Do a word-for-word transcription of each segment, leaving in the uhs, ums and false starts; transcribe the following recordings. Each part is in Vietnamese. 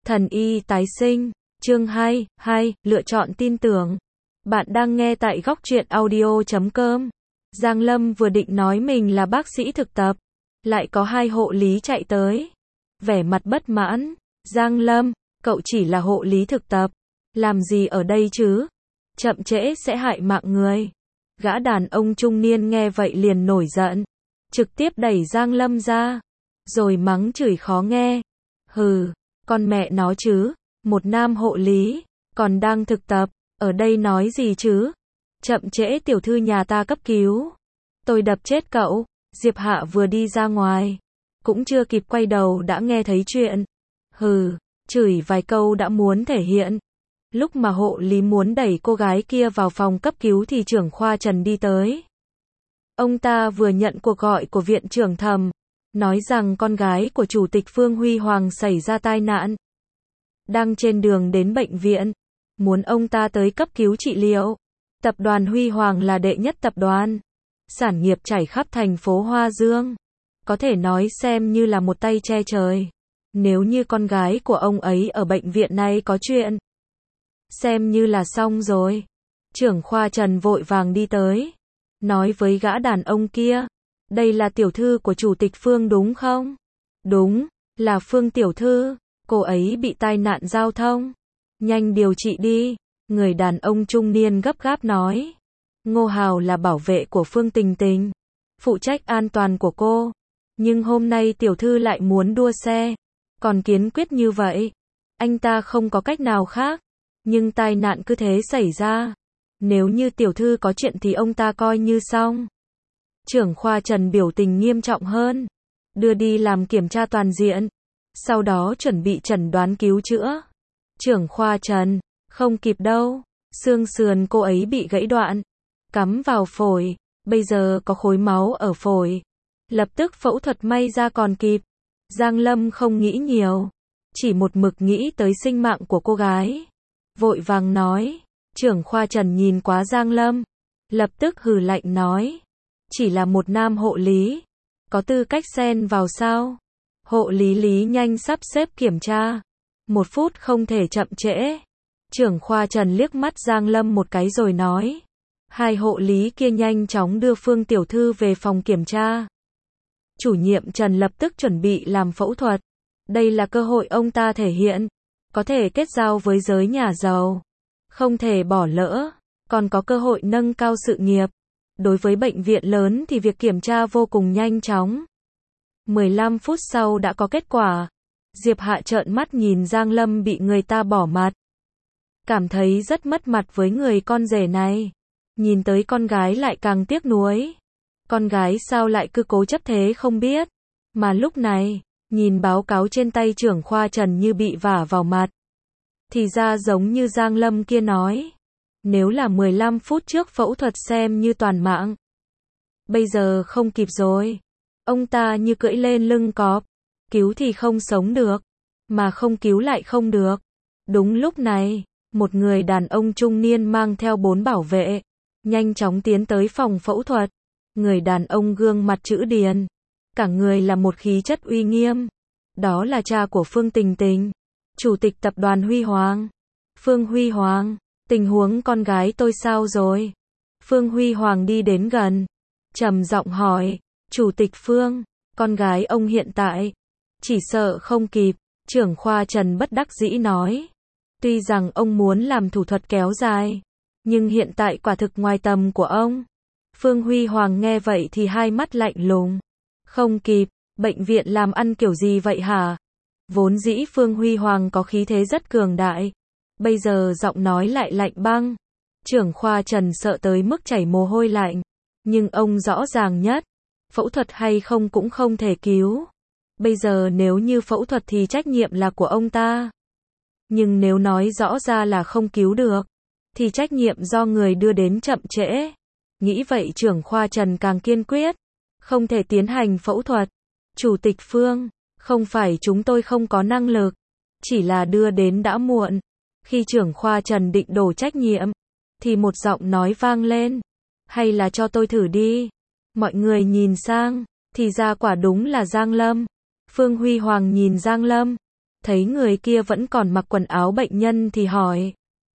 Thần y tái sinh, chương hai, hai, lựa chọn tin tưởng. Bạn đang nghe tại góc truyện audio chấm com. Giang Lâm vừa định nói mình là bác sĩ thực tập, lại có hai hộ lý chạy tới. Vẻ mặt bất mãn, Giang Lâm, cậu chỉ là hộ lý thực tập, làm gì ở đây chứ? Chậm trễ sẽ hại mạng người. Gã đàn ông trung niên nghe vậy liền nổi giận, trực tiếp đẩy Giang Lâm ra, rồi mắng chửi khó nghe. Hừ, con mẹ nó chứ, một nam hộ lý, còn đang thực tập, ở đây nói gì chứ? Chậm trễ tiểu thư nhà ta cấp cứu. Tôi đập chết cậu. Diệp Hạ vừa đi ra ngoài, cũng chưa kịp quay đầu đã nghe thấy chuyện. Hừ, chửi vài câu đã muốn thể hiện. Lúc mà hộ lý muốn đẩy cô gái kia vào phòng cấp cứu thì trưởng khoa Trần đi tới. Ông ta vừa nhận cuộc gọi của viện trưởng Thẩm, nói rằng con gái của chủ tịch Phương Huy Hoàng xảy ra tai nạn, đang trên đường đến bệnh viện, muốn ông ta tới cấp cứu trị liệu. Tập đoàn Huy Hoàng là đệ nhất tập đoàn, sản nghiệp trải khắp thành phố Hoa Dương, có thể nói xem như là một tay che trời. Nếu như con gái của ông ấy ở bệnh viện này có chuyện, xem như là xong rồi. Trưởng khoa Trần vội vàng đi tới, nói với gã đàn ông kia, đây là tiểu thư của chủ tịch Phương đúng không? Đúng, là Phương tiểu thư, cô ấy bị tai nạn giao thông. Nhanh điều trị đi, người đàn ông trung niên gấp gáp nói. Ngô Hào là bảo vệ của Phương Tình Tình, phụ trách an toàn của cô. Nhưng hôm nay tiểu thư lại muốn đua xe, còn kiên quyết như vậy. Anh ta không có cách nào khác, nhưng tai nạn cứ thế xảy ra. Nếu như tiểu thư có chuyện thì ông ta coi như xong. Trưởng khoa Trần biểu tình nghiêm trọng hơn, đưa đi làm kiểm tra toàn diện, sau đó chuẩn bị chẩn đoán cứu chữa. Trưởng khoa Trần, không kịp đâu, xương sườn cô ấy bị gãy đoạn, cắm vào phổi, bây giờ có khối máu ở phổi, lập tức phẫu thuật may ra còn kịp. Giang Lâm không nghĩ nhiều, chỉ một mực nghĩ tới sinh mạng của cô gái, vội vàng nói. Trưởng khoa Trần nhìn quá Giang Lâm, lập tức hừ lạnh nói, chỉ là một nam hộ lý, có tư cách xen vào sao? Hộ lý Lý nhanh sắp xếp kiểm tra, một phút không thể chậm trễ. Trưởng khoa Trần liếc mắt Giang Lâm một cái rồi nói, hai hộ lý kia nhanh chóng đưa Phương tiểu thư về phòng kiểm tra. Chủ nhiệm Trần lập tức chuẩn bị làm phẫu thuật, đây là cơ hội ông ta thể hiện, có thể kết giao với giới nhà giàu, không thể bỏ lỡ, còn có cơ hội nâng cao sự nghiệp. Đối với bệnh viện lớn thì việc kiểm tra vô cùng nhanh chóng. mười lăm phút sau đã có kết quả. Diệp Hạ trợn mắt nhìn Giang Lâm bị người ta bỏ mặt, cảm thấy rất mất mặt với người con rể này. Nhìn tới con gái lại càng tiếc nuối. Con gái sao lại cứ cố chấp thế không biết. Mà lúc này, nhìn báo cáo trên tay trưởng khoa Trần như bị vả vào mặt. Thì ra giống như Giang Lâm kia nói, nếu là mười lăm phút trước phẫu thuật xem như toàn mạng. Bây giờ không kịp rồi. Ông ta như cưỡi lên lưng cọp, cứu thì không sống được, mà không cứu lại không được. Đúng lúc này, một người đàn ông trung niên mang theo bốn bảo vệ, nhanh chóng tiến tới phòng phẫu thuật. Người đàn ông gương mặt chữ điền, cả người là một khí chất uy nghiêm. Đó là cha của Phương Tình Tình, chủ tịch tập đoàn Huy Hoàng. Phương Huy Hoàng, tình huống con gái tôi sao rồi? Phương Huy Hoàng đi đến gần, trầm giọng hỏi. Chủ tịch Phương, con gái ông hiện tại, chỉ sợ không kịp. Trưởng khoa Trần bất đắc dĩ nói. Tuy rằng ông muốn làm thủ thuật kéo dài, nhưng hiện tại quả thực ngoài tầm của ông. Phương Huy Hoàng nghe vậy thì hai mắt lạnh lùng. Không kịp, bệnh viện làm ăn kiểu gì vậy hả? Vốn dĩ Phương Huy Hoàng có khí thế rất cường đại, bây giờ giọng nói lại lạnh băng. Trưởng khoa Trần sợ tới mức chảy mồ hôi lạnh, nhưng ông rõ ràng nhất, phẫu thuật hay không cũng không thể cứu. Bây giờ nếu như phẫu thuật thì trách nhiệm là của ông ta. Nhưng nếu nói rõ ra là không cứu được, thì trách nhiệm do người đưa đến chậm trễ. Nghĩ vậy trưởng khoa Trần càng kiên quyết, không thể tiến hành phẫu thuật. Chủ tịch Phương, không phải chúng tôi không có năng lực, chỉ là đưa đến đã muộn. Khi trưởng khoa Trần định đổ trách nhiệm, thì một giọng nói vang lên. Hay là cho tôi thử đi. Mọi người nhìn sang, thì ra quả đúng là Giang Lâm. Phương Huy Hoàng nhìn Giang Lâm, thấy người kia vẫn còn mặc quần áo bệnh nhân thì hỏi.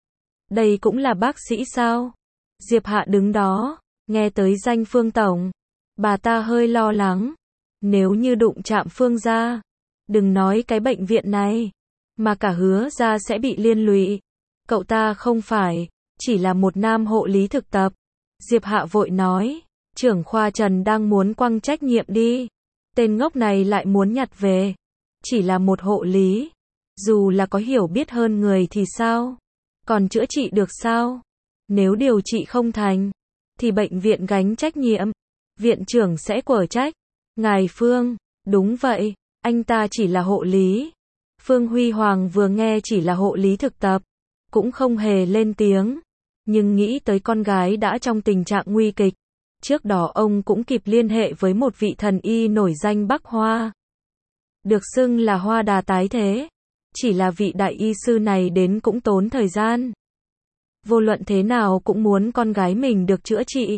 Đây cũng là bác sĩ sao? Diệp Hạ đứng đó, nghe tới danh Phương Tổng. Bà ta hơi lo lắng. Nếu như đụng chạm Phương gia, đừng nói cái bệnh viện này, mà cả Hứa gia sẽ bị liên lụy. Cậu ta không phải, chỉ là một nam hộ lý thực tập. Diệp Hạ vội nói, trưởng khoa Trần đang muốn quăng trách nhiệm đi. Tên ngốc này lại muốn nhặt về. Chỉ là một hộ lý. Dù là có hiểu biết hơn người thì sao? Còn chữa trị được sao? Nếu điều trị không thành, thì bệnh viện gánh trách nhiệm. Viện trưởng sẽ quở trách. Ngài Phương, đúng vậy, anh ta chỉ là hộ lý. Phương Huy Hoàng vừa nghe chỉ là hộ lý thực tập, cũng không hề lên tiếng. Nhưng nghĩ tới con gái đã trong tình trạng nguy kịch. Trước đó ông cũng kịp liên hệ với một vị thần y nổi danh Bắc Hoa. Được xưng là hoa đà tái thế. Chỉ là vị đại y sư này đến cũng tốn thời gian. Vô luận thế nào cũng muốn con gái mình được chữa trị.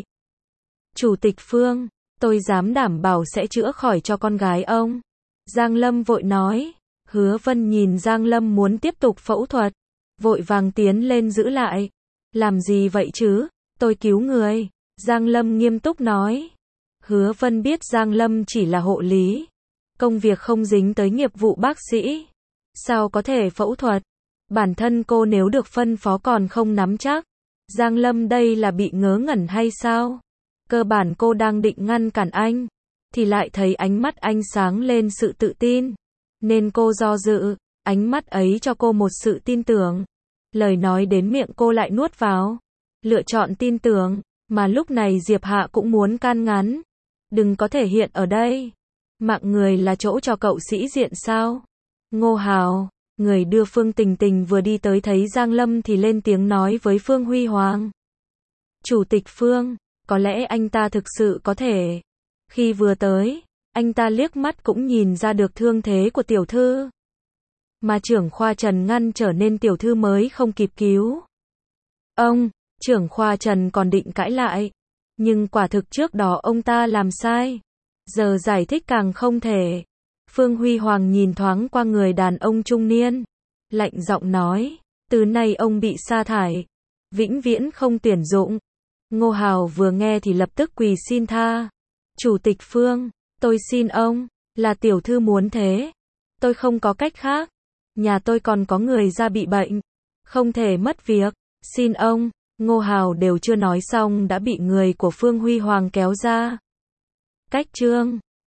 Chủ tịch Phương, tôi dám đảm bảo sẽ chữa khỏi cho con gái ông. Giang Lâm vội nói. Hứa Vân nhìn Giang Lâm muốn tiếp tục phẫu thuật, vội vàng tiến lên giữ lại. Làm gì vậy chứ? Tôi cứu người. Giang Lâm nghiêm túc nói. Hứa Vân biết Giang Lâm chỉ là hộ lý. Công việc không dính tới nghiệp vụ bác sĩ. Sao có thể phẫu thuật? Bản thân cô nếu được phân phó còn không nắm chắc. Giang Lâm đây là bị ngớ ngẩn hay sao? Cơ bản cô đang định ngăn cản anh, thì lại thấy ánh mắt anh sáng lên sự tự tin. Nên cô do dự, ánh mắt ấy cho cô một sự tin tưởng. Lời nói đến miệng cô lại nuốt vào. Lựa chọn tin tưởng, mà lúc này Diệp Hạ cũng muốn can ngăn. Đừng có thể hiện ở đây. Mạng người là chỗ cho cậu sĩ diện sao? Ngô Hào, người đưa Phương Tình Tình vừa đi tới thấy Giang Lâm thì lên tiếng nói với Phương Huy Hoàng. Chủ tịch Phương, có lẽ anh ta thực sự có thể. Khi vừa tới, anh ta liếc mắt cũng nhìn ra được thương thế của tiểu thư. Mà trưởng khoa Trần ngăn trở nên tiểu thư mới không kịp cứu. Ông, trưởng khoa Trần còn định cãi lại. Nhưng quả thực trước đó ông ta làm sai. Giờ giải thích càng không thể. Phương Huy Hoàng nhìn thoáng qua người đàn ông trung niên. Lạnh giọng nói. Từ nay ông bị sa thải. Vĩnh viễn không tuyển dụng. Ngô Hào vừa nghe thì lập tức quỳ xin tha. Chủ tịch Phương, tôi xin ông, là tiểu thư muốn thế. Tôi không có cách khác. Nhà tôi còn có người ra bị bệnh. Không thể mất việc. Xin ông. Ngô Hào đều chưa nói xong đã bị người của Phương Huy Hoàng kéo ra. Cách chương